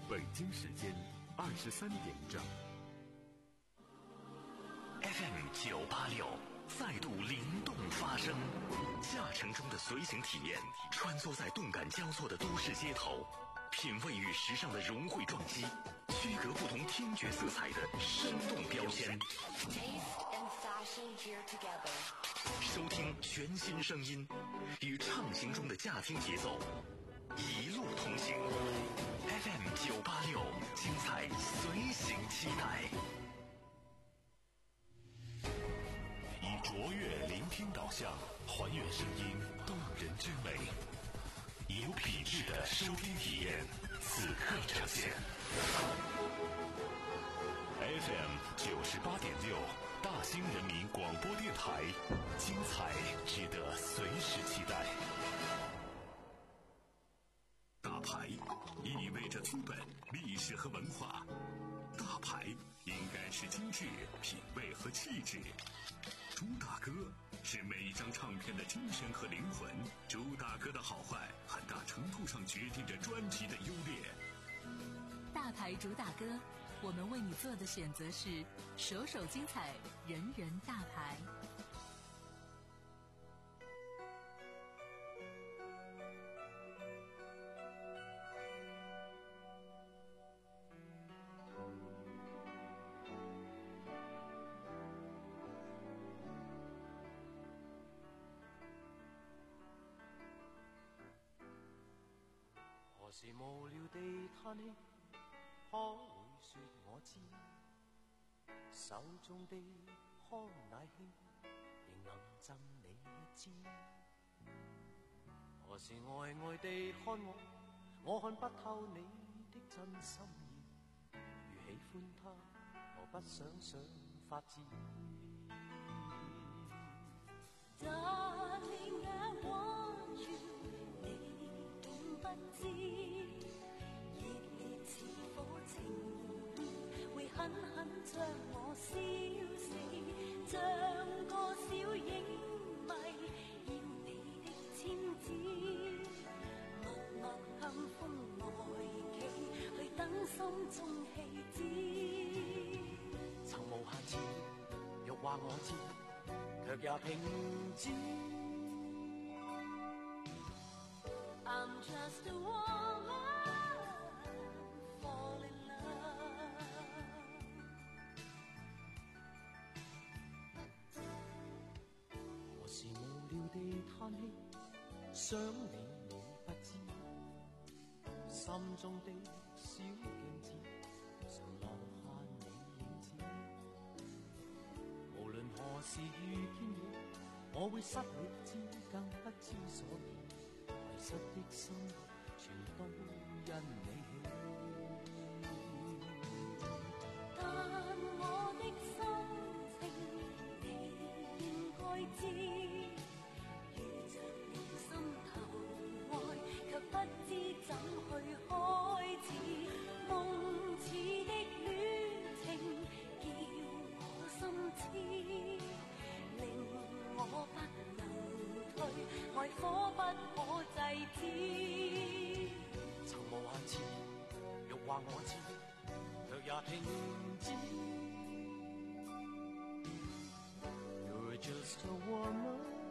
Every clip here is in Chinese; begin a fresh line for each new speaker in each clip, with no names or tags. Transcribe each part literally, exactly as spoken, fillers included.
北京时间二十三点整。
F M 九八六再度灵动发声，驾乘中的随行体验，穿梭在动感交错的都市街头，品味与时尚的融汇撞击，区隔不同听觉色彩的生动标签。收听全新声音，与畅行中的驾听节奏，一路同行。F M 九八六，精彩随行期待。
以卓越聆听导向，还原声音动人之美，以有品质的收听体验，此刻呈现。F M 九十八点六，大兴人民广播电台，精彩值得随时期待。
大牌意味着资本、历史和文化，大牌应该是精致、品味和气质。朱大哥是每一张唱片的精神和灵魂，朱大哥的好坏很大程度上决定着专辑的优劣。
大牌主打歌，我们为你做的选择是首首精彩，人人大牌。
何時無聊地嘆氣，可會說我知？手中的康乃馨，仍能贈你一支。何時呆呆地看我，我看不透你的真心意。如喜歡他，何不想想法子
Darling, I want you， 你懂不知，熱烈似火情會狠狠將我燒死，像個小影迷要你的簽字，默默向風外企去等心中氣子。
曾無限次欲話我知，卻也停止。
I'm just a woman, fall in love。
何時無聊地嘆氣，想你你不知，心中的小鏡子常留下你影子。無論何時遇見你，我會失理智，更不知所以。迷失的心全都因你起，
但我的心情你應該知，遇着你心頭愛，卻不知怎去開始。夢似的戀情叫我心痴，令我不能退。愛火不可制止，
曾無限次欲話我知，卻也停止。You're just a woman。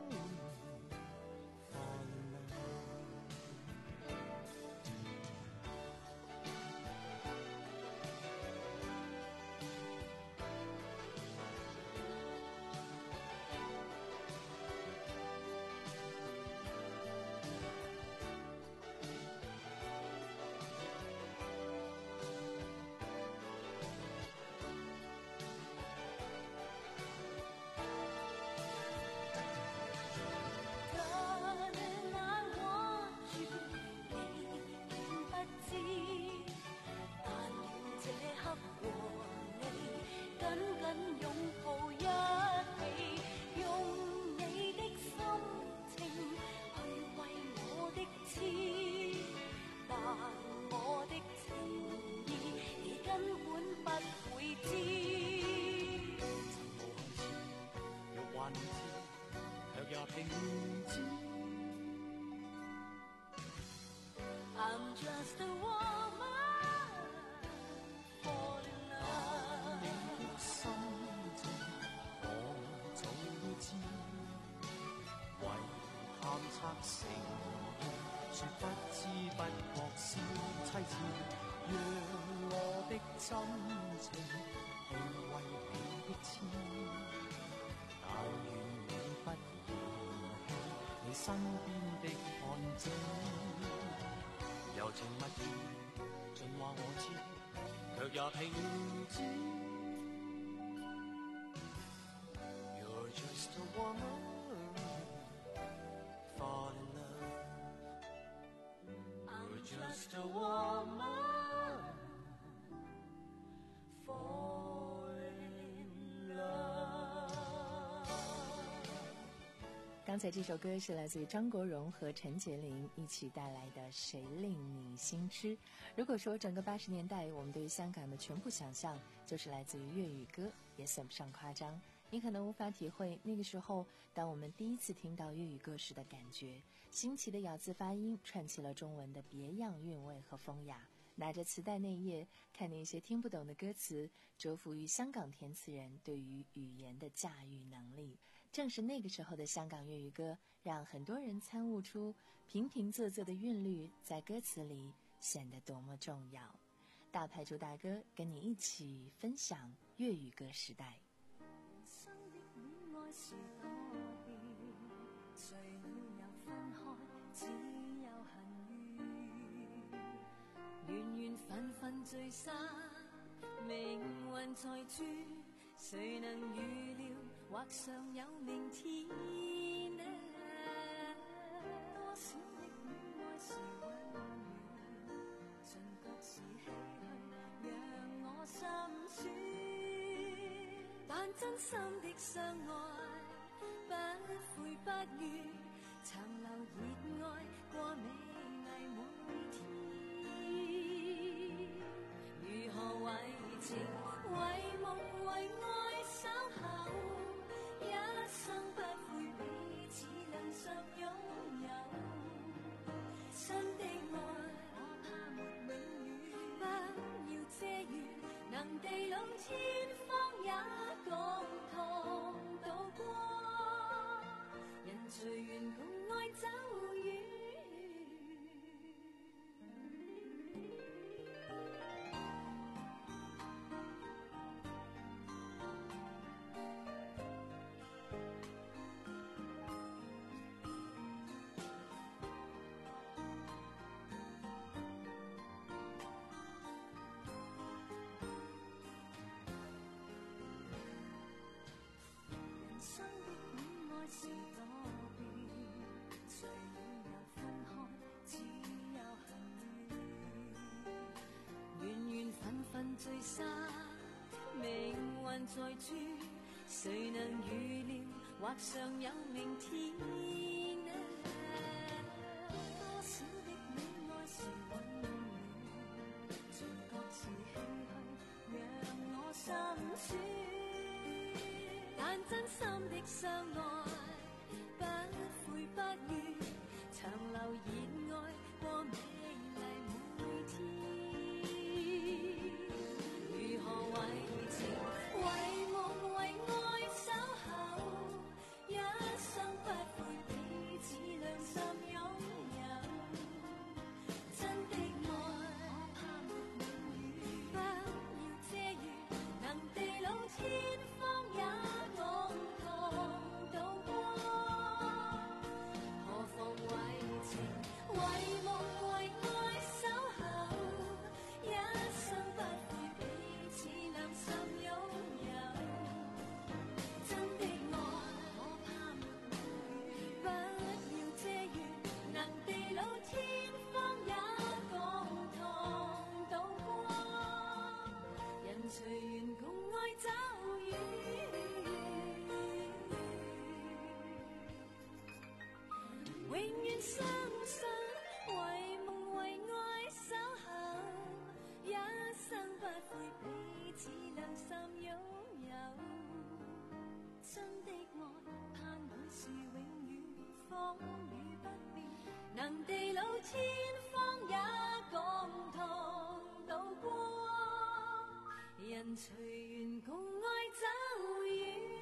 知不覺是凄切，讓我的心情被為你的痴。但願你不嫌棄你身邊的漢子，柔情蜜意盡話我知，卻也平知。You're just a woman, fall in love. You're just a woman, fall in love.
刚才这首歌是来自于张国荣和陈洁灵一起带来的《谁令你心痴》。如果说整个八十年代我们对于香港的全部想象就是来自于粤语歌，也算不上夸张。你可能无法体会那个时候当我们第一次听到粤语歌时的感觉，新奇的咬字发音串起了中文的别样韵味和风雅。拿着磁带那页看那些听不懂的歌词，折服于香港填词人对于语言的驾驭能力。正是那个时候的香港粤语歌，让很多人参悟出平平仄仄的韵律在歌词里显得多么重要。大牌主大哥跟你一起分享粤语歌时代。
生的戀愛是多變，誰了又分開，只有恨怨。緣緣分分聚散，命運在轉，誰能預料或尚有明天呢？多少的戀愛是溫暖，盡覺是唏噓，讓我心酸。但真心的相愛，不悔不怨，長留熱愛過美麗每天。如何為情為夢為愛守候，一生不悔彼此兩相擁有。真的愛我怕沒永遠，不要遮掩，能地老天荒也共同渡過，人隨緣共愛走遠。生的戀愛是多變，誰了又分開，只有恨怨。緣緣分分聚散，命運在轉，誰能預料或尚有明天呢？多少的戀愛是溫暖，盡覺是唏噓，讓我心酸。但真心的相愛，不悔不怨，長留熱愛過美麗每天。如何為情為夢為愛守候，一生不悔彼此兩心擁有。真的愛我怕沒永遠，不要遮掩，能地老天荒也隨緣共愛走遠，永遠相信為夢為愛守候，一生不悔彼此兩心擁有。真的愛盼會是永遠，風雨不變，能地老天荒也共同渡過。人隨緣共愛走遠。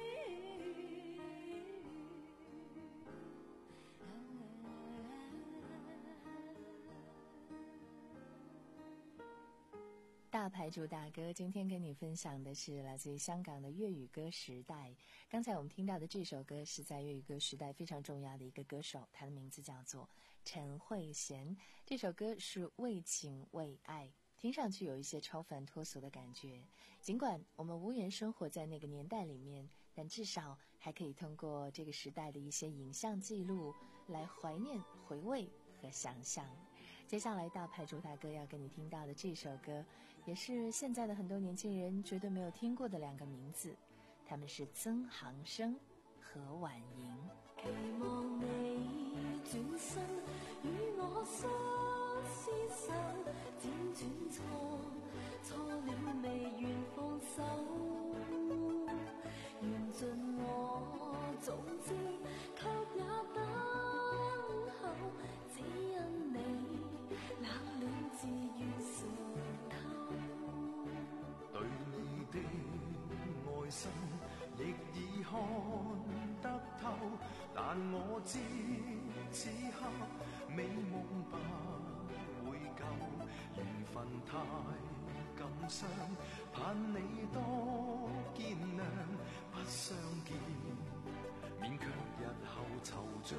大牌主打歌，今天跟你分享的是来自于香港的粤语歌时代。刚才我们听到的这首歌是在粤语歌时代非常重要的一个歌手，他的名字叫做陈慧娴。这首歌是为情为爱，听上去有一些超凡脱俗的感觉。尽管我们无缘生活在那个年代里面，但至少还可以通过这个时代的一些影像记录来怀念、回味和想象。接下来大牌主打歌要跟你听到的这首歌，也是现在的很多年轻人绝对没有听过的两个名字，他们是曾航生和婉莹。
期望你轉身與我相廝守，輾轉錯錯了未願放手，緣盡我早知，卻也等候，只因你冷暖自願嘗透。
對你的愛心亦已看得透，但我知此刻美夢不會夠，緣分太感傷，盼你多見諒，不相見勉強日後惆悵。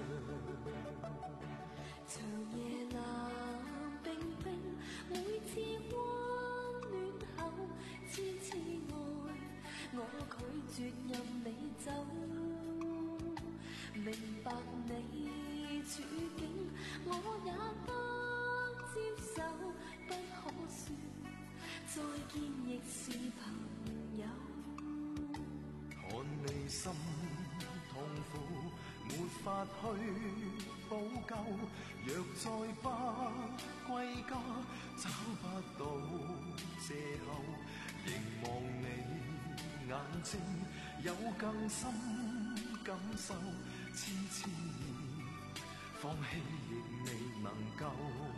長夜冷冰冰，每次溫暖後痴痴愛，我拒絕任你走。明白你處境，我也得接受，不可說再見亦是朋友。
看你心痛苦，沒法去補救，若再不歸家，找不到藉口，凝望你眼睛，有更深感受，痴痴放棄亦未能夠。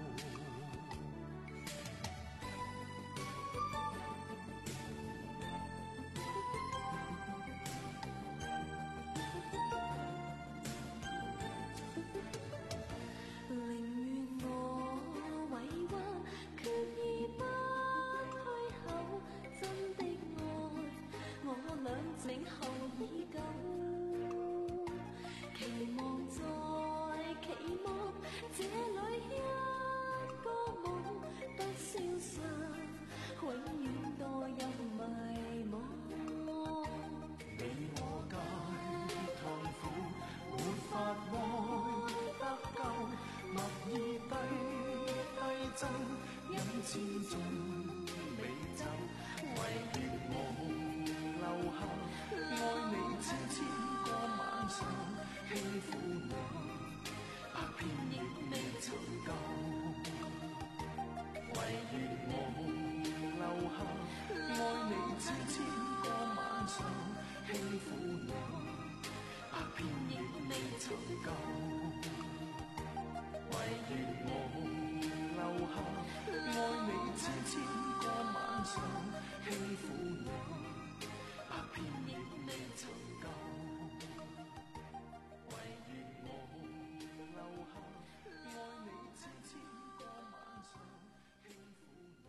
千種美酒，唯願夢留下，愛你千千個晚上，輕撫你，百遍亦未曾夠。唯願夢留下，愛你千千個晚上，輕撫你，百遍亦未曾夠。唯願夢留下，愛你千千個晚上，輕撫你，百遍亦未曾夠。唯願夢留下，愛你千千個晚上，輕撫你。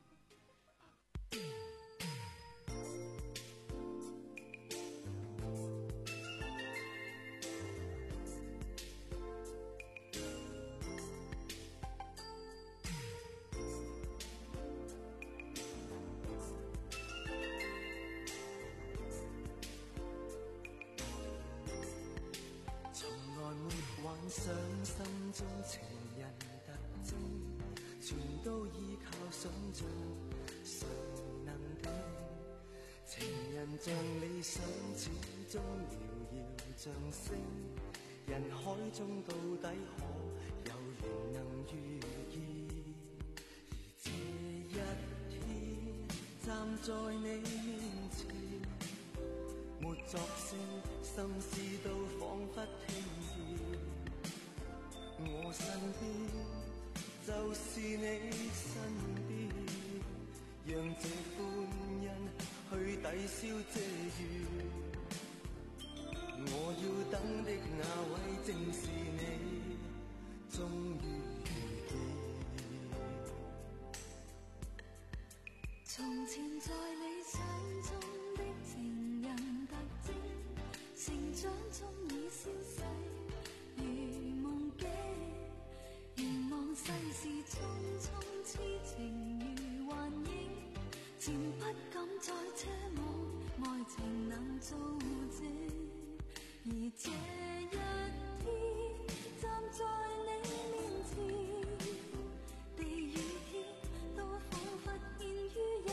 幻想心中情人特徵，全都依靠想像，誰能定？情人像理想，始終遙遙像星，人海中到底可有緣能遇見？而這一天站在你面前，沒作聲，心思都彷彿聽見。我身邊就是你身邊，讓這歡欣去抵消這怨。我要等的那位正是你，終於遇見。
從前在理想中的情人特徵，成長中已消逝，如夢境。願望世事匆匆，痴情如幻影，漸不敢再奢望愛情能做證。而這一天，站在你面前，地與天都彷彿獻於一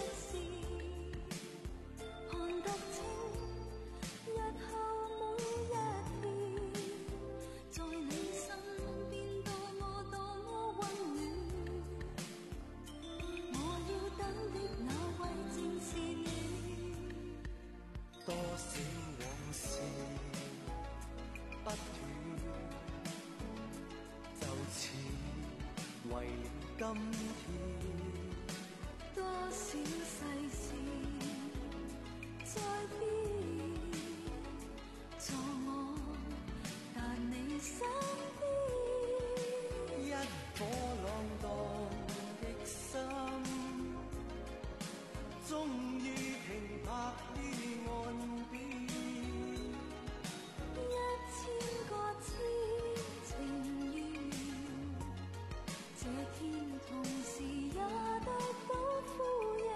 線，看得清日後每一天，在你身邊多麼多麼溫暖。我要等的那位正是你。
多少往事不斷，就似為了今天。
多少世事在變，在我但你身邊。
一顆浪蕩的心，終於停泊於岸邊。
一千個痴情緣，這天同時也得到呼應，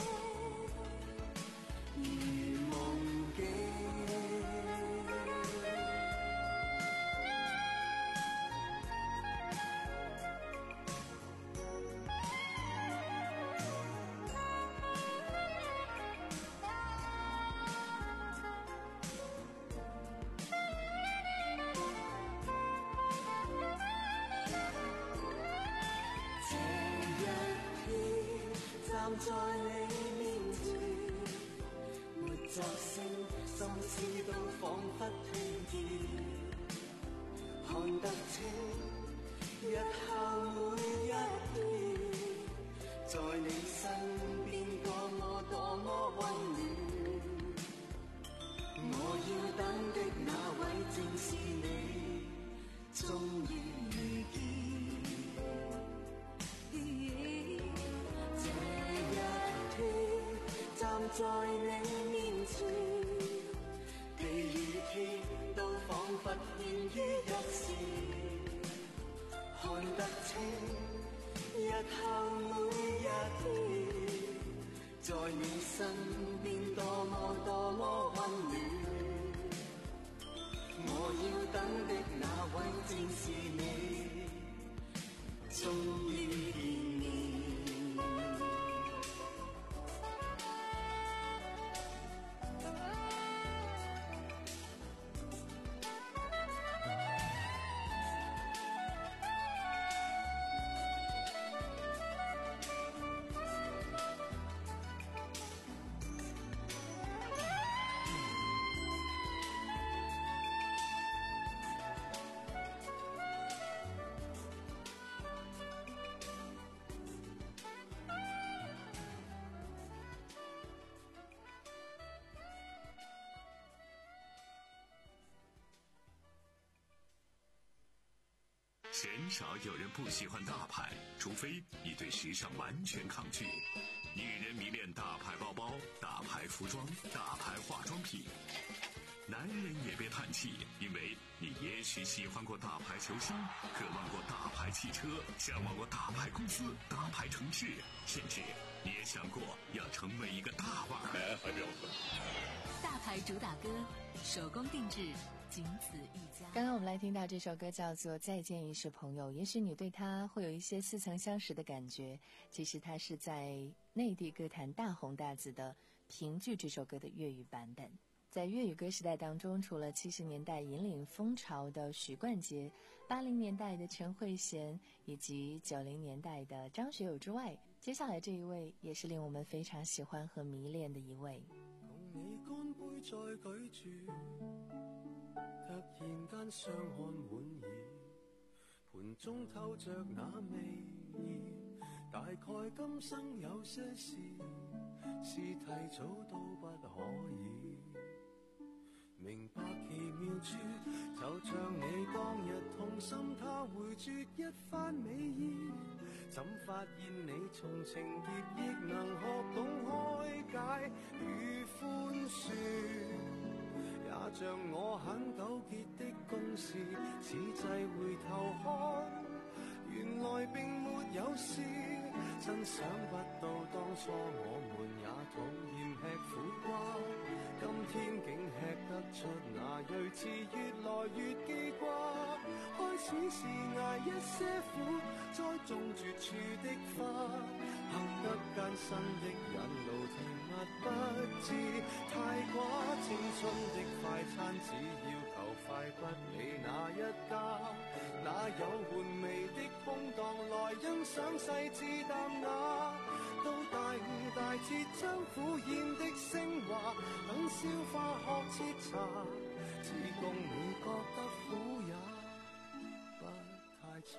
如夢境。站在你面前，沒作聲，心思都彷彿聽見，看得清日後每一天，在你身邊多麼多麼溫暖。我要等的那位正是你，終於遇見。站在你面前，地與天都彷彿獻於一線，看得清日後每一天，在你身邊多麼多麼溫暖。我要等的那位正是你，終於見面。
鲜少有人不喜欢大牌，除非你对时尚完全抗拒。女人迷恋大牌包包、大牌服装、大牌化妆品。男人也别叹气，因为你也许喜欢过大牌球星，渴望过大牌汽车，向往过大牌公司、大牌城市，甚至你也想过要成为一个大腕儿。
大牌主打歌，手工定制，仅此一家。
刚刚我们来听到这首歌叫做《再见亦是朋友》，也许你对它会有一些似曾相识的感觉，其实它是在内地歌坛大红大紫的评剧这首歌的粤语版本。在粤语歌时代当中，除了七十年代引领风潮的许冠杰，八零年代的陈慧娴，以及九零年代的张学友之外，接下来这一位也是令我们非常喜欢和迷恋的一位。
共你乾杯再舉住，突然間相看滿意，盤中透着那味意，大概今生有些事是提早都不可以。明白奇妙處，就像你當日痛心他回絕一番美意，怎發現你從情結亦能學懂開解與寬恕，也像我很糾結的公事，此際回頭看，原來並沒有事。真想不到當初我們也討厭吃苦瓜，今天竟吃得出那睿智，越來越記掛。開始是捱一些苦，栽種絕處的花，行得艱辛的引路，甜蜜不知太寡。青春的快餐只要求快，不理哪一家，哪有玩味的空檔來欣賞細緻淡雅。到大悟大徹將苦厭的升華，等消化學徹查，只供你覺得苦也不太差。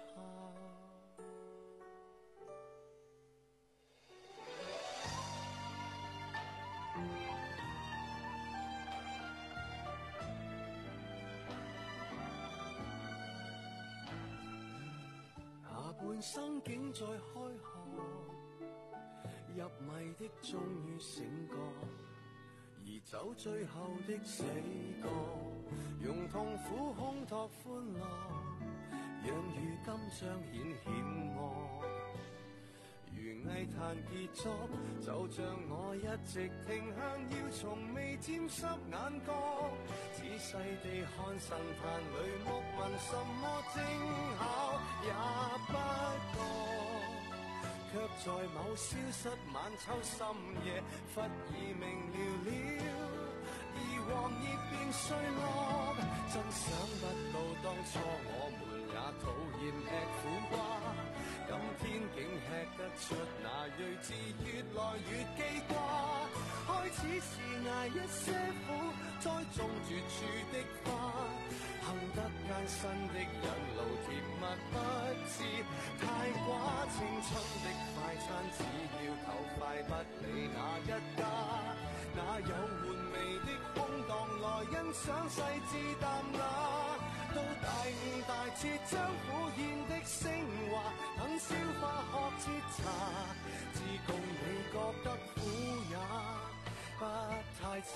下半生竟在開學，入迷的終於醒覺，而走最後的死角，用痛苦烘托歡樂，讓如今彰顯險惡。如藝壇傑作，就像我一直停向，要從未沾濕眼角，仔細地看神壇裏木紋，什麼精巧也不覺。卻在某消失晚秋深夜，忽已明了了，而黃葉變碎落。真想不到當初我們也討厭吃苦瓜，今天竟吃得出那睿智，越來越記掛。開始是捱一些苦，栽種絕處的花，行得艱辛的引路，甜蜜不知太寡。青春的快餐只要求快，不理哪一家，哪有玩味的空檔來欣賞細緻淡雅。到大悟大徹將苦厭的升華，等消化學徹查，只供你覺得苦也不太差。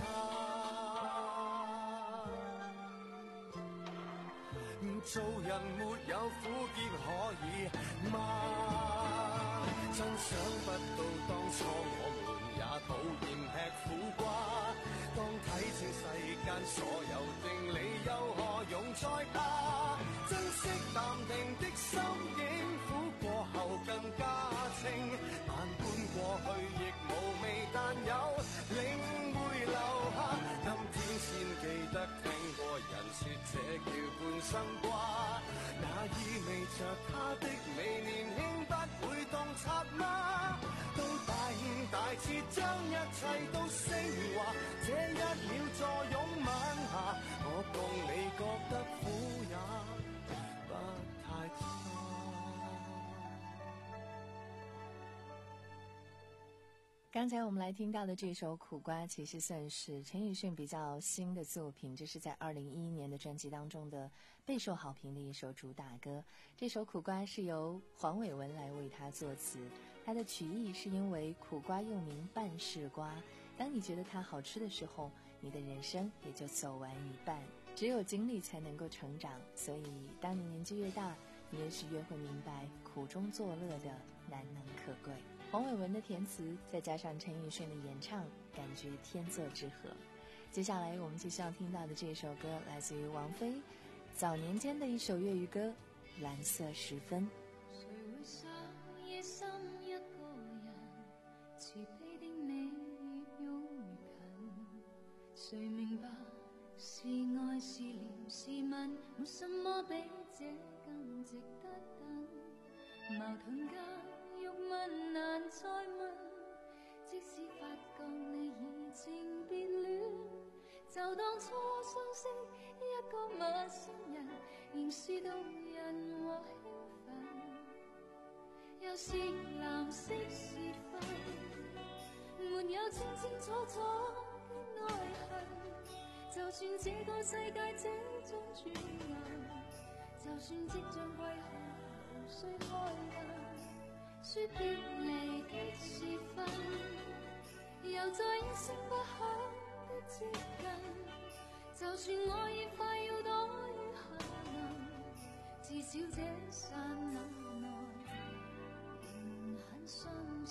做人沒有苦澀可以嗎？真想不到當初我們也討厭吃苦瓜，當睇清世間所有定理，又何用再怕？珍惜淡定的心境，苦過後更加清，萬般過去亦無味，但有領會留下。今天先記得聽過人說這叫半生瓜，那意味着他的美年輕不會洞察嗎？到大悟大徹將一切都升華，這一秒坐擁晚霞，我共你覺得苦也不太差。
刚才我们来听到的这首《苦瓜》，其实算是陈奕迅比较新的作品，这是在二零一一年的专辑当中的备受好评的一首主打歌。这首《苦瓜》是由黄伟文来为他作词，他的曲意是因为苦瓜又名半世瓜，当你觉得它好吃的时候，你的人生也就走完一半。只有经历才能够成长，所以当你年纪越大，你也许越会明白苦中作乐的难能可贵。黄伟文的填词，再加上陈奕迅的演唱，感觉天作之合。接下来我们继续要听到的这首歌，来自于王菲早年间的一首粤语歌《蓝色时分》。
谁会想夜深一个人，慈悲的你越拥越近，谁明白是爱是怜是吻，没什么比这更值得等。矛盾间欲问难再问，即使发觉你已经变恋，就当初相识一个陌生人，仍是动人和兴奋。又是蓝色时分，没有清清楚楚的爱恨，就算这个世界这种转眼，就算即将归去无需开灯，说别离的时分，又在一聲不響的接近，就算我已快要躲於下能，至少這剎那內仍很相襯。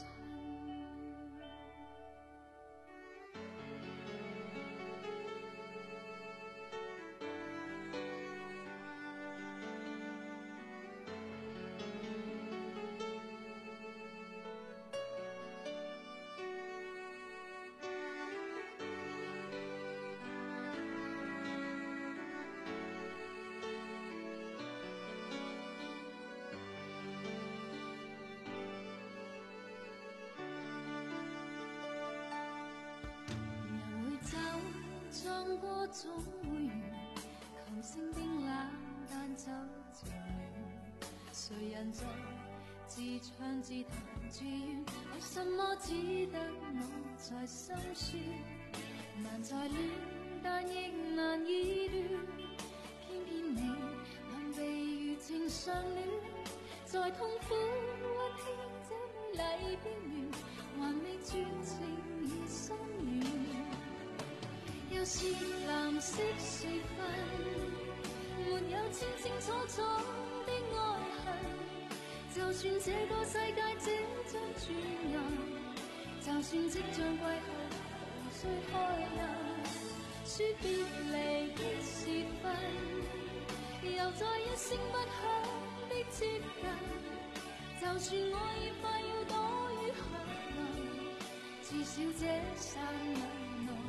撞過總會完，琴聲冰冷，但酒漸暖。誰人在自唱自彈自怨？為什麼只得我在心酸？難在戀，但亦難以亂。偏偏你能被餘情相戀，在痛苦溫馨這美麗邊緣，還未絕情已心軟。又是藍色時分，沒有清清楚楚的愛恨。就算這個世界即將轉暗，就算即將歸去，無需開燈。說別離的時分，又再一聲不響的接近。就算我已快要躲於下能，至少這剎那內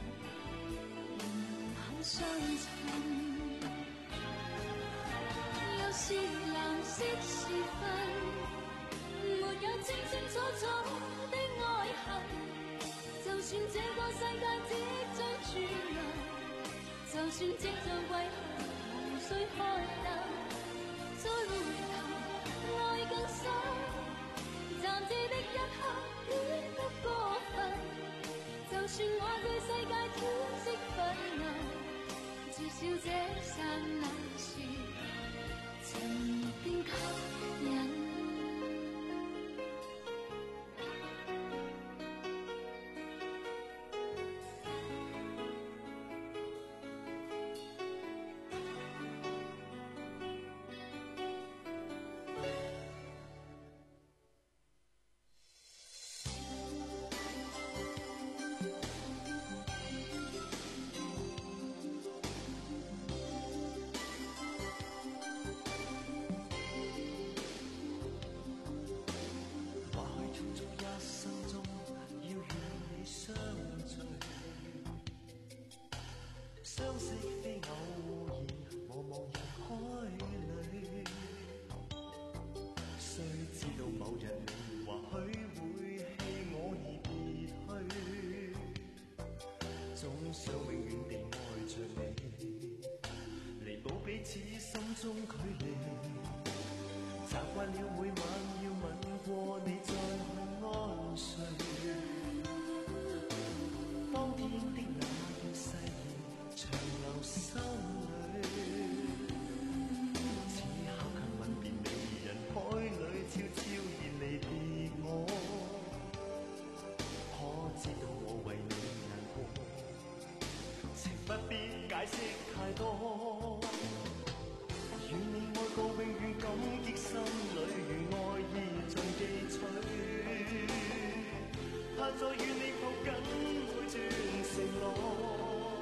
相襯。又是藍色時分，沒有清清楚楚的愛恨。就算這個世界即將轉暗，就算即將歸去，無需開燈。再回頭愛更深，暫時的一刻戀得過分。就算我對世界天色昏暗，至少這剎那時曾經吸引。
相識非偶然，茫茫人海裏，雖知道某日你或許會棄我而別去，總想永遠地愛着你，彌補彼此心中距離。習慣了每晚要吻過你再去安睡，當天的那段誓言長留心裏，此刻卻吻別你，人海裏悄悄然離別我。可知道我為你難過，情不必解釋太多。願你愛過永遠感激心裏，如愛意盡記取。盼再與你抱緊每段承諾。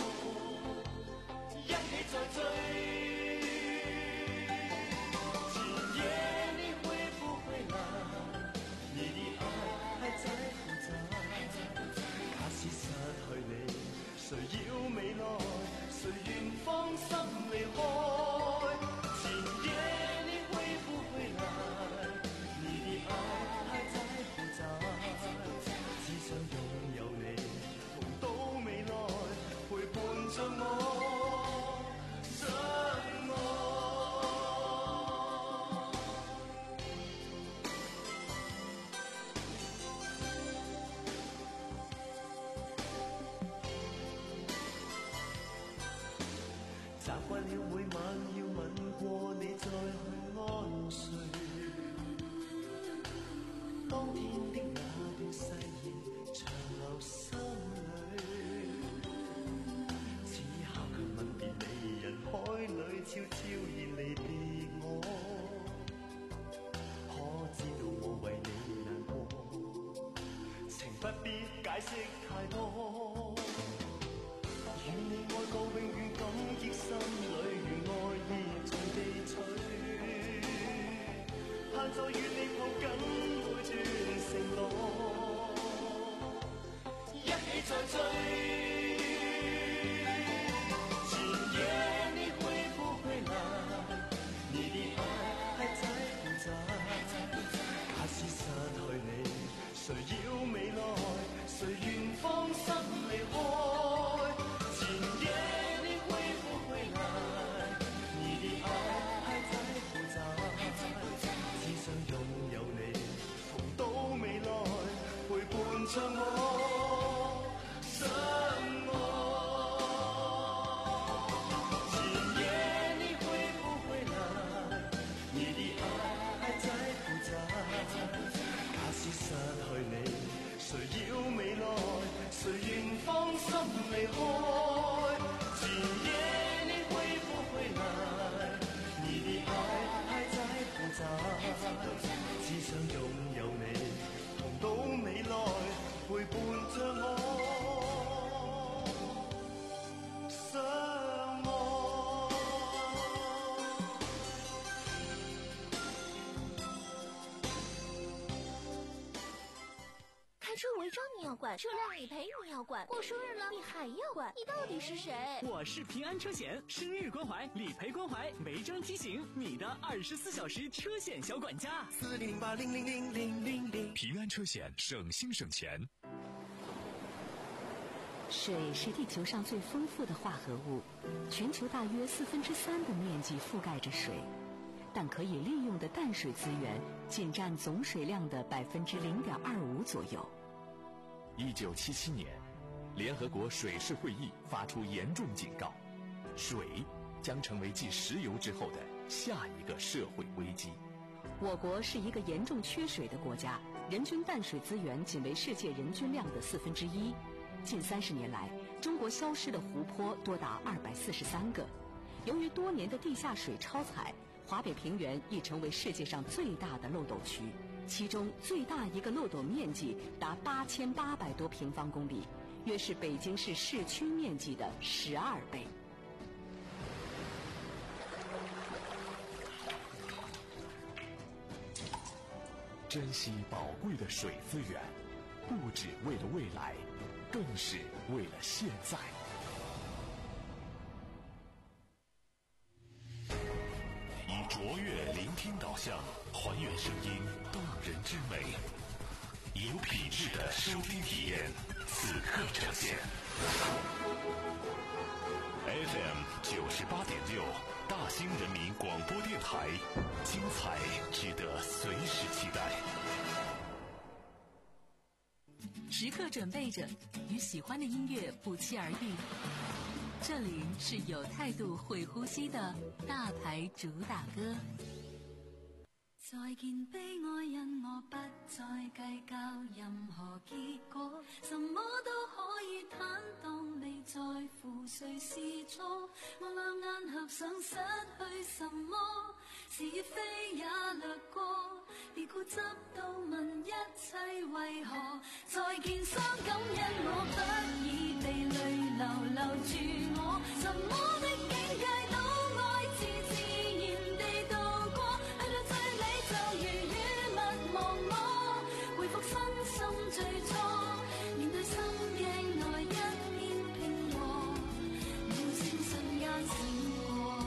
一起再追，今夜你會不會來？你的愛還在複雜，假使失去你，誰要未來？誰願放心離開？今夜你會不會來？你的愛還在複雜，只想擁有你，同到未來，陪伴着我。習慣了每晚要吻過你再去安睡，當天的那段誓言長留心裏。 不必解釋太多。與你愛過永遠感激，心裏願愛意盡地取，盼再與你抱緊每段承諾，一起再追。今夜你會不會來？你的愛還在不在？假使失去你，誰要未來？誰願放心離開？今夜你會不會來？你的愛還在不在？只想擁有你，同到未來，陪伴着我相愛。今夜你會不會來？你的愛還在不在？假使失去你，誰要未來？誰願放心離開？今夜你會不會來？你的愛還在不在？只想擁有你，同到未來，陪伴着我相愛。
开车违章你要管，车辆理赔你要管，过生日了你还要管，你到底是谁？
我是平安车险，生日关怀、理赔关怀、违章提醒，你的二十四小时车险小管家。
四零零八零零零零零零。
平安车险，省心省钱。
水是地球上最丰富的化合物，全球大约四分之三的面积覆盖着水，但可以利用的淡水资源仅占总水量的百分之零点二五左右。
一九七七年，联合国水事会议发出严重警告，水将成为继石油之后的下一个社会危机。
我国是一个严重缺水的国家，人均淡水资源仅为世界人均量的四分之一。近三十年来，中国消失的湖泊多达二百四十三个。由于多年的地下水超采，华北平原已成为世界上最大的漏斗区，其中最大一个漏斗面积达八千八百多平方公里，约是北京市市区面积的十二倍。
珍惜宝贵的水资源，不只为了未来，更是为了现在。以卓越聆听导向，还原声音动人之美，有品质的收听体验，此刻呈现。F M 九十八点六，大兴人民广播电台，精彩值得随时期待。
时刻准备着，与喜欢的音乐不期而遇。这里是有态度、会呼吸的大牌主打歌。
再見悲哀，因我不再計較任何結果，什麼都可以坦蕩，未在乎誰是錯。我兩眼合上，失去什麼，是非也掠過，別固執到問一切為何。再見傷感，因我不已被淚流留住我，什麼的境界都愛自自然地度過，去到最尾就如雨勿忘我，回復身心最初，面對心鏡內一片平和，秒閃瞬間閃過。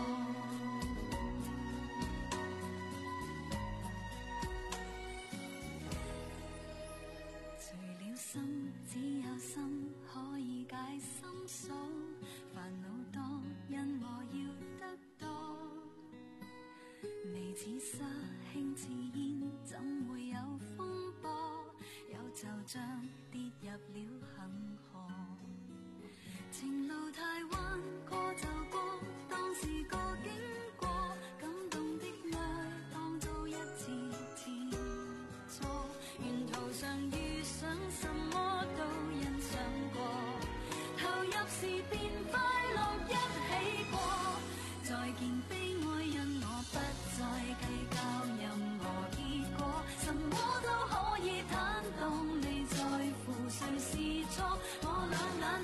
除了心，只有心可以解心鎖，煩惱多，因我要得多。未似沙，輕似煙，怎會有風波？有就像跌入了恒河。情路太彎，過就過，當是個經過。感動的愛，當做一次次錯。沿途上遇上什麼都欣賞過，投入時便快樂一起過。再見悲哀，因我不再計較任何結果，什麼都可以坦蕩，未在乎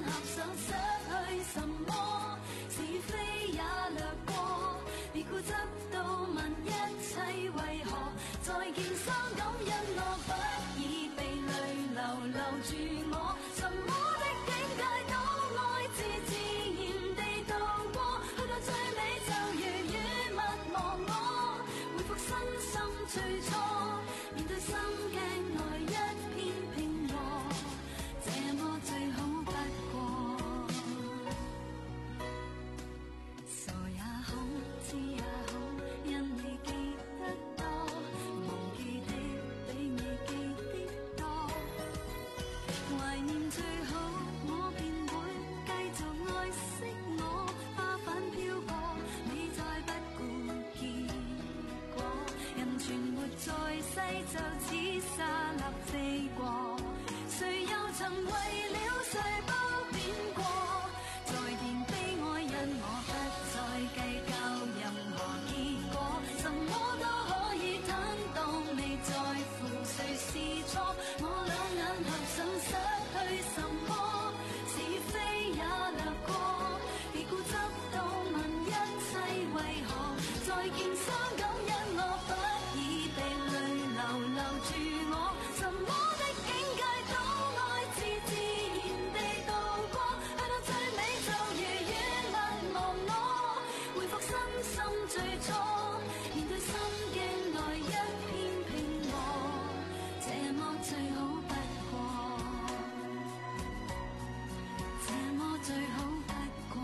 合想失去什麼，是非也掠過，別固執到問一切為何再見傷感，因我不已被淚流留住我，什麼的境界都愛自自然地度過，去到最尾就如雨勿忘我，回復身心最初，面對心鏡內一片平和，這麼最好不過。傻也好，知也好，因你記得多，忘記的比你記的多。懷念最好，我便會繼續愛惜我，花瓣飄過，你再不顧結果，人存活在世就似沙粒飛過，誰又曾為了誰不變過？再見悲哀，因我不再計較任何結果，什麼都可以坦蕩，未在乎誰是錯。我兩眼合想失去什麼，是非也掠過，別固執到問一切為何再見傷感，因我不已被淚流留住我，什麼的境界都愛自自然地度過，去到最尾就如雨勿忘我，回復身心最初，面對心鏡內一片平和，這麼最好不過，這麼最好不過，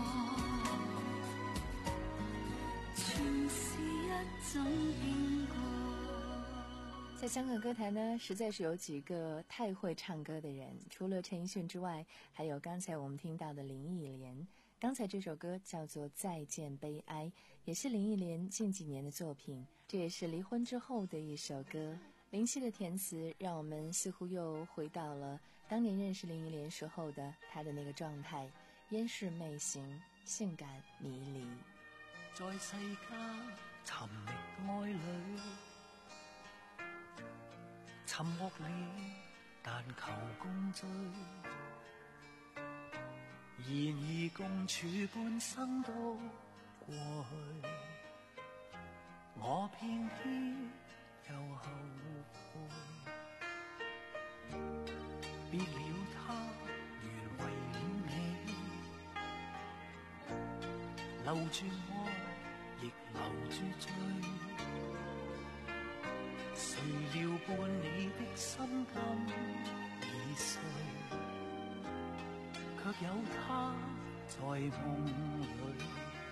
全是一種變過。
在香港歌坛呢，实在是有几个太会唱歌的人，除了陈奕迅之外，还有刚才我们听到的林忆莲。刚才这首歌叫做《再见悲哀》，也是林忆莲近几年的作品，这也是离婚之后的一首歌。林夕的填词让我们似乎又回到了当年认识林忆莲时候的她的那个状态，烟视媚行，性感迷离。
在世間尋覓愛侶，尋獲了，但求共聚。然而共處半生都過去，我偏偏又後悔。別了他，原為了你，留住我，亦留住罪。誰料伴你的心今已碎，卻有他在夢裏。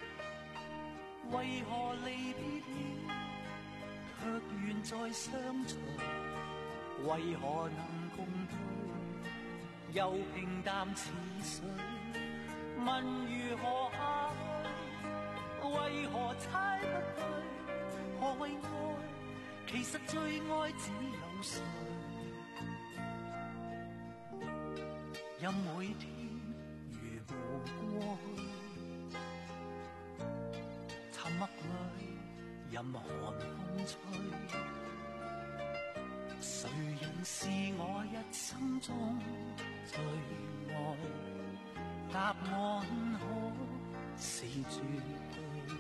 為何離別了，卻願再相隨？為何能共對，又平淡似水？問如何下去，為何猜不對？何謂愛？其實最愛只有誰？任每天如無過去，沉默裏任寒風吹，誰人是我一生中最愛？答案可是絕對。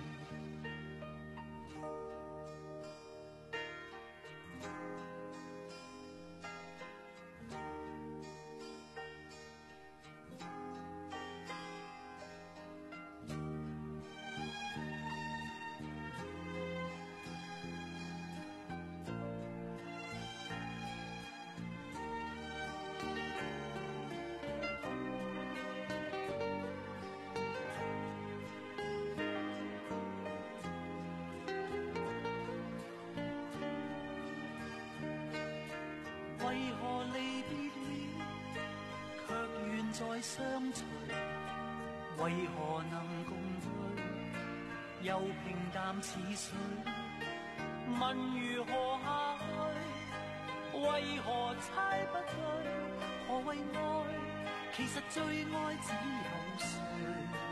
為何離別了，卻願再相隨？為何能共對，又平淡似水？問如何下去，為何猜不對？何謂愛？其實最愛只有誰？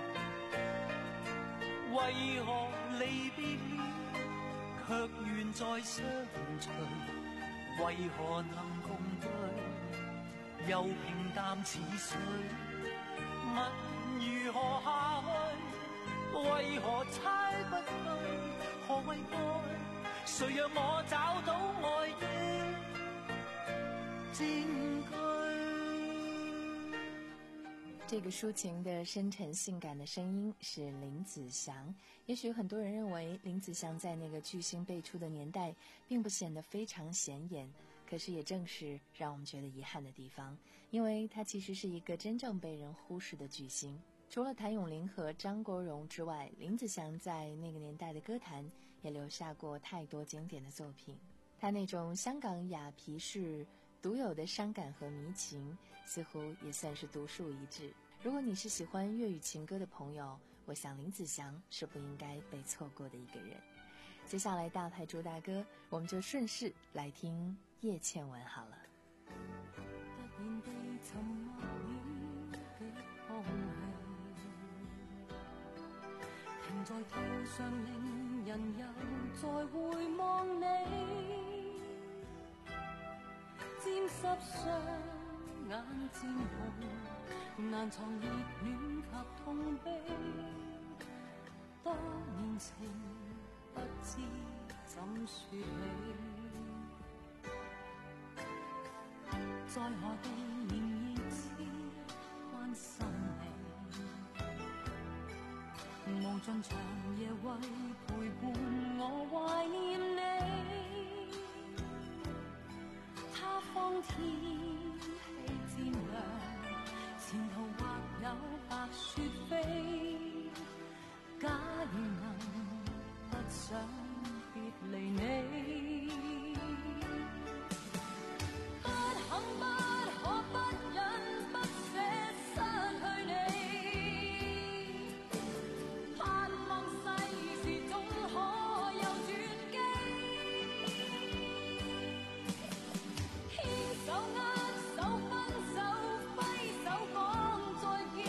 為何離別了，卻願再相隨？為何能共對，又平淡似水？ 吻如何下去？为何猜不对？何谓爱？谁让我找到爱的证据？
这个抒情的深沉性感的声音是林子祥。也许很多人认为林子祥在那个巨星辈出的年代并不显得非常显眼，可是也正是让我们觉得遗憾的地方，因为他其实是一个真正被人忽视的巨星。除了谭咏麟和张国荣之外，林子祥在那个年代的歌坛也留下过太多经典的作品。他那种香港雅皮式独有的伤感和迷情，似乎也算是独树一帜。如果你是喜欢粤语情歌的朋友，我想林子祥是不应该被错过的一个人。接下来大牌主打歌，我们就顺势来听叶倩文好了。
突然地沉默了的空气，停在途上令人又再回望你，沾湿双眼渐红，难藏热戀及痛悲，多年情不知怎說起，在何地仍然知關心你，無盡長夜為陪伴我懷念你，他方天氣漸涼，前途或有白雪飛，假如能不想別離你，不肯不可不忍不捨失去你，盼望世事總可有轉機，牽手握手分手揮手講再見，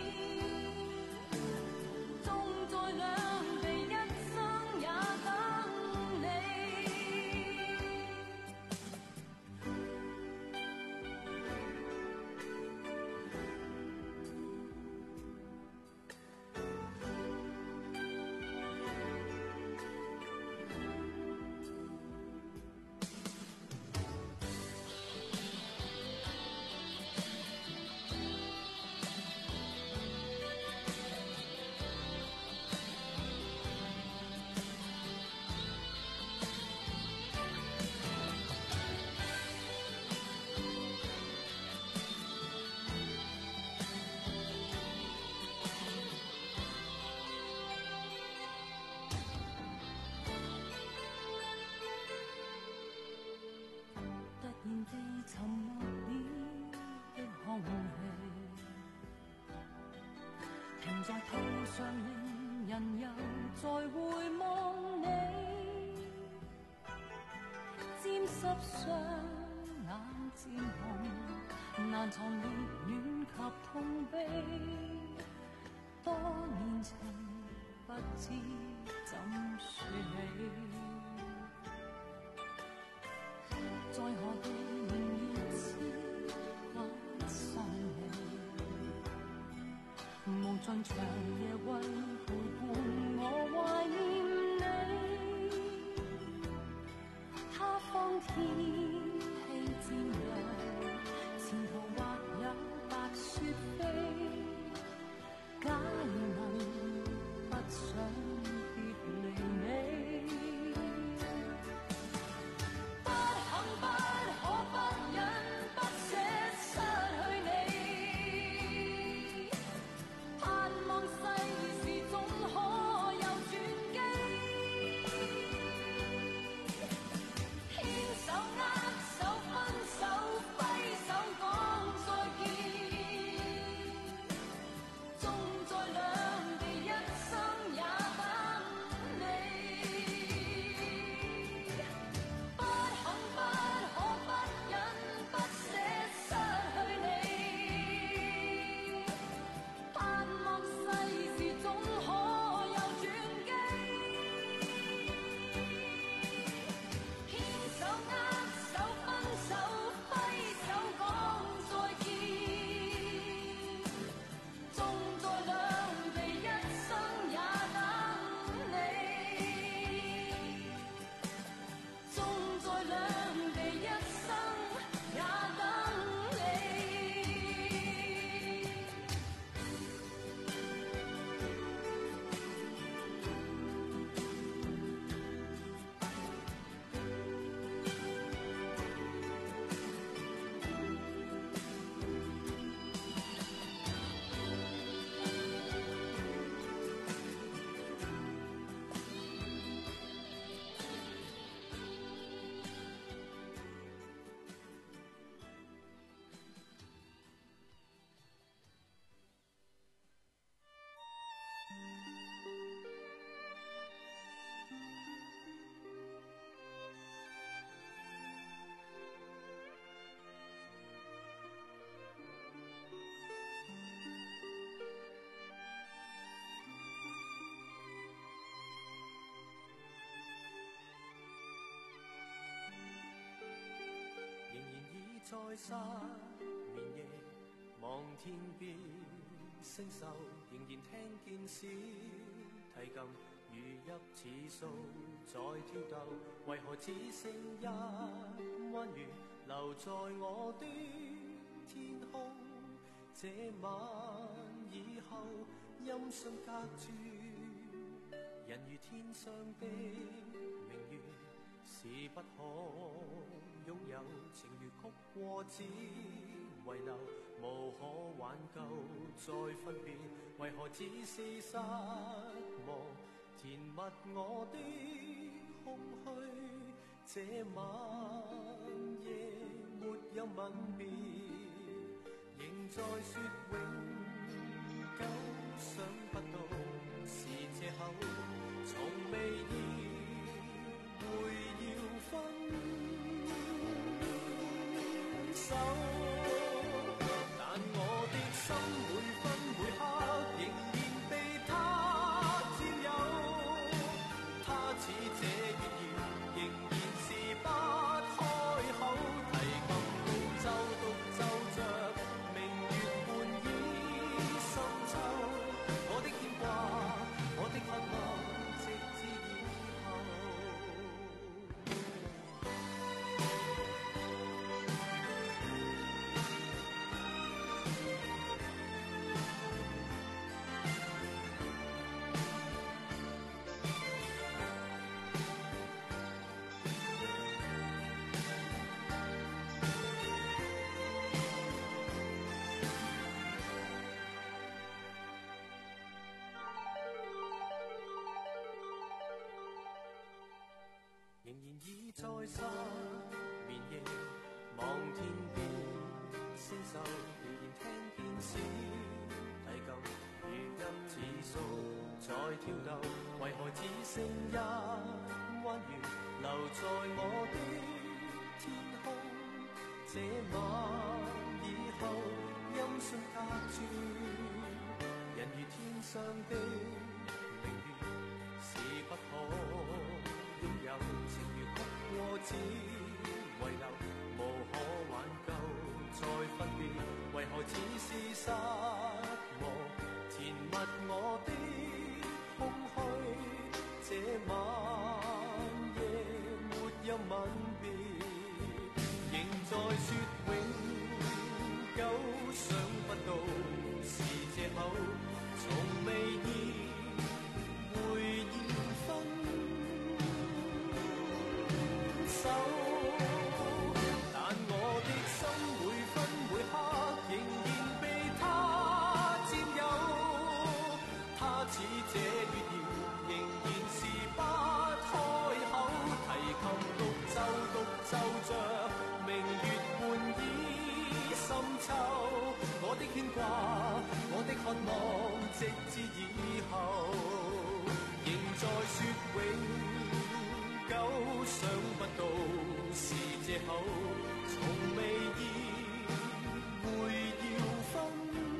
終在兩地一生也等你。突然地沉默了的空氣，停在途上令人又再回望你，沾濕雙眼漸紅，難藏熱戀及痛悲，多年情不知怎說起，在何地仍然知關心你，無盡長夜為陪伴我懷念你，他方天氣漸涼，前途或有白雪飛，假如能不想別離你，不肯不可不忍不捨失去你，盼望世事總可有轉機，牽手握
在失眠夜，望天邊星宿，仍然聽見小提琴如泣似訴在跳逗，為何只剩一彎月留在我的天空？這晚以後，音訊隔絕，人如天上的明月，是不可擁有，情如曲過只遺留，無可挽救再分別，為何只是失望填密我的空虛？這晚夜沒有吻別，仍在說永久，想不到是借口，從未意會要分手，但我的心每分每刻仍然被他佔有，他似這月兒仍然是不開口，提琴獨奏獨奏着明月半倚深秋，我的牽掛我的渴望直至以後。仍然倚在失眠夜，望天邊星宿，仍然聽見小提琴如泣似訴在跳逗，為何只剩一彎月留在我的天空？這晚以後，音訊隔絕，人如天上的明月，是不可擁有，情如曲過只遺留，無可挽救再分別，為何只是失望填密我的空虛？這晚夜沒有吻別，仍在說永久，想不到是借口，從未意會要分手，但我的心每分每刻仍然被他佔有，他似這月兒仍然是不開口，提琴獨奏獨奏着明月半倚深秋，我的牽掛我的渴望直至以後，仍在說永久，想不到是借口，從未意會要分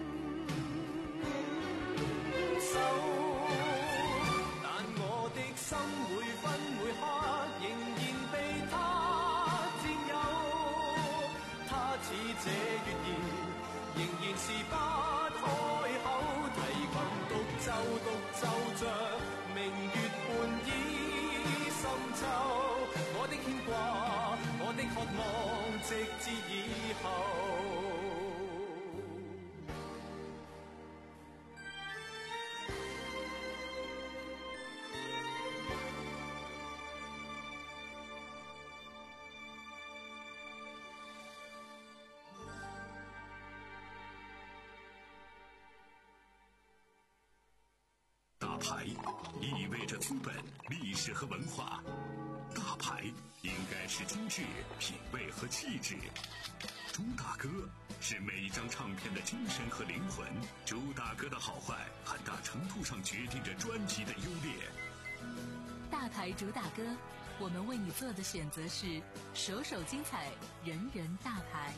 手，但我的心每分每刻仍然被他佔有，他似這月兒仍然是不開口，提琴獨奏獨奏着明月半倚深秋，我的牽掛我的渴望直至以後。
大牌意味着资本、历史和文化，大牌应该是精致、品味和气质。朱大哥是每一张唱片的精神和灵魂，朱大哥的好坏很大程度上决定着专辑的优劣。
大牌主打歌，我们为你做的选择是首首精彩，人人大牌。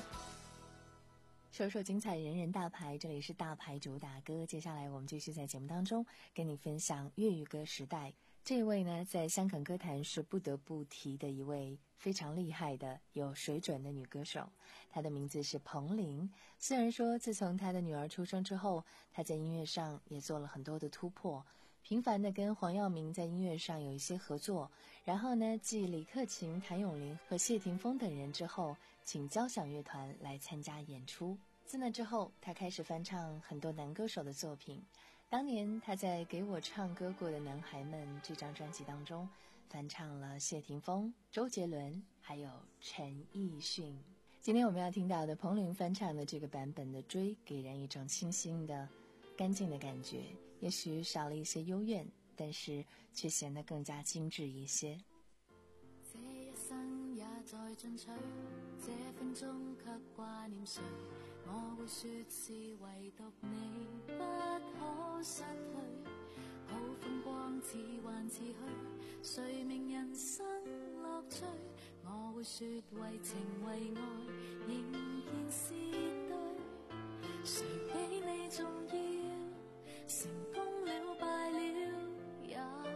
首首精彩，人人大牌，这里是大牌主打歌。接下来我们继续在节目当中跟你分享粤语歌时代这位呢，在香港歌坛是不得不提的一位非常厉害的、有水准的女歌手，她的名字是彭羚。虽然说自从她的女儿出生之后，她在音乐上也做了很多的突破，频繁的跟黄耀明在音乐上有一些合作，然后呢，继李克勤、谭咏麟和谢霆锋等人之后，请交响乐团来参加演出。自那之后，她开始翻唱很多男歌手的作品。当年她在《给我唱歌过的男孩们》这张专辑当中，翻唱了谢霆锋、周杰伦还有陈奕迅。今天我们要听到的彭羚翻唱的这个版本的《追》，给人一种清新的、干净的感觉，也许少了一些幽怨，但是却显得更加精致一些。
这一生也在進取，這分鐘卻掛念誰？我會說是唯獨你不可失去，好風光似幻似虛，誰明人生樂趣？我會說為情為愛仍然是對，誰比你重要？成功了敗了也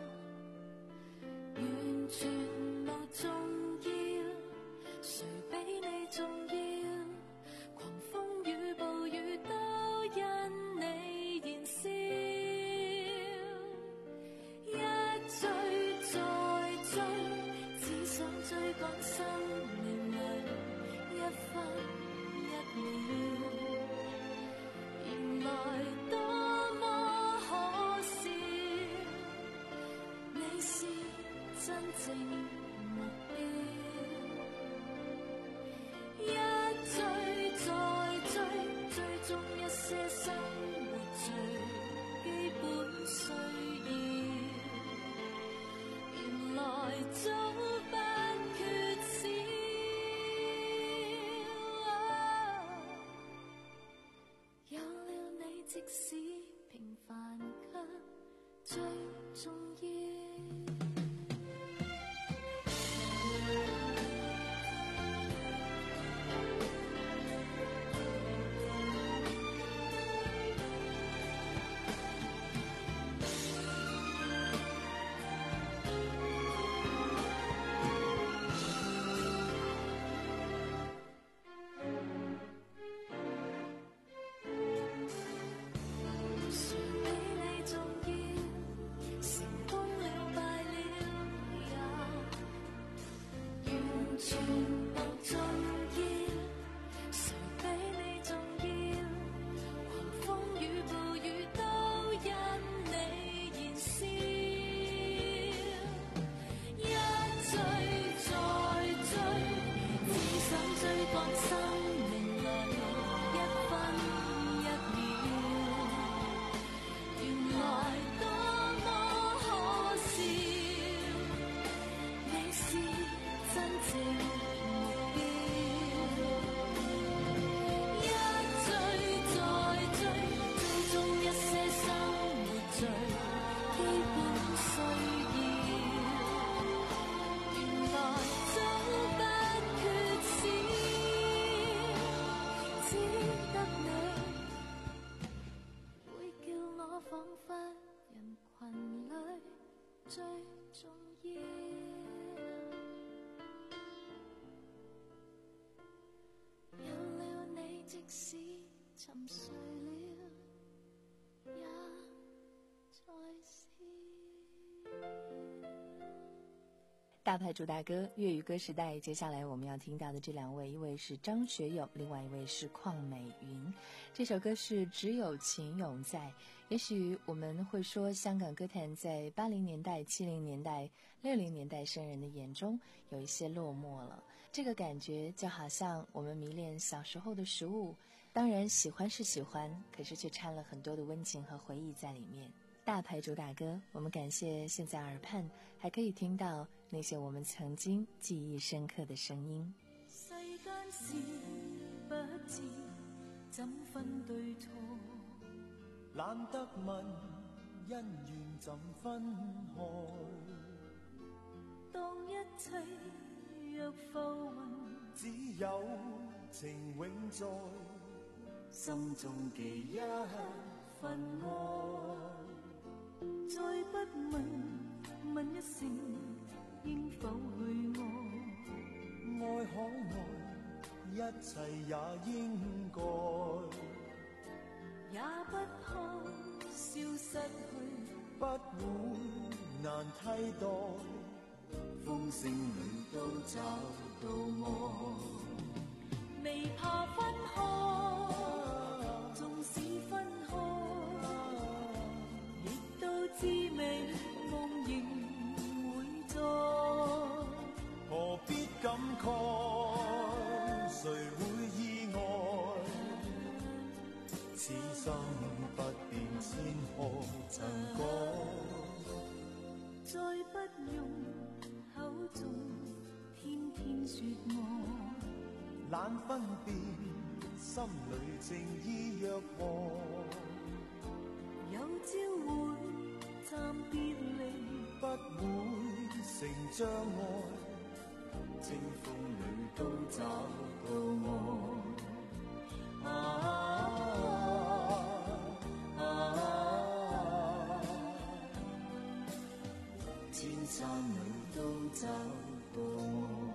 完全無重要，誰比你重要？狂風與暴雨都因你燃燒，一追再追，只想追趕生命裏一分一秒，原來多麼可笑，你是真正目標，一追再追，追蹤一些生活最基本需要，原來早不缺少，有了你即使平凡卻最重要。
大牌主打歌粤语歌时代，接下来我们要听到的这两位，一位是张学友，另外一位是邝美云。这首歌是只有情永在。也许我们会说，香港歌坛在八零年代、七零年代、六零年代生人的眼中有一些落寞了。这个感觉就好像我们迷恋小时候的食物，当然喜欢是喜欢，可是却掺了很多的温情和回忆在里面。大牌主打歌，我们感謝現在耳畔還可以聽到那些我們曾經記憶深刻的聲音。
世間事不知怎分對錯，懶得問恩怨怎分開，當一切若浮雲，只有情永在，心中記一份愛。再不問问一声，应否去爱？
爱可爱，一切也应该，
也不怕消失去，
不会难替代。
风声里都找到我，未怕分开，纵使分开，亦都知美梦仍会在。
何必感慨？谁会意外？此生不变，千何曾改？
再不用口中天天说爱，
懒分辨，心里情意若何？
有朝会暂别离，
不会成障碍。
清风里都找到我。啊啊啊！千山里都找到我。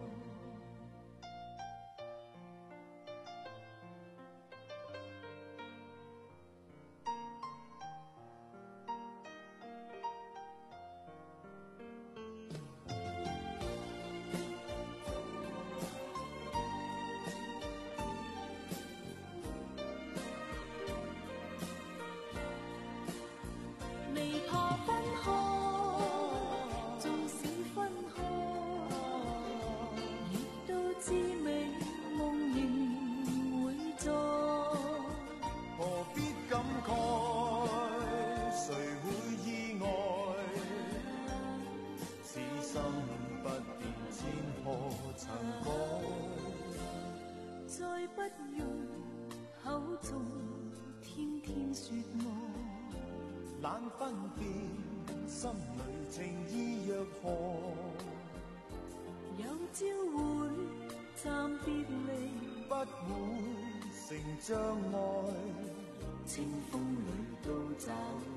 未怕分开，纵使分开，亦都知美梦仍会在。
何必感慨？谁会意外？此生不变，千何曾改？
再不用口中天天说爱。
懒分辨，心里情意若何？
有朝会暂别离，
不会成障碍。
清风里都找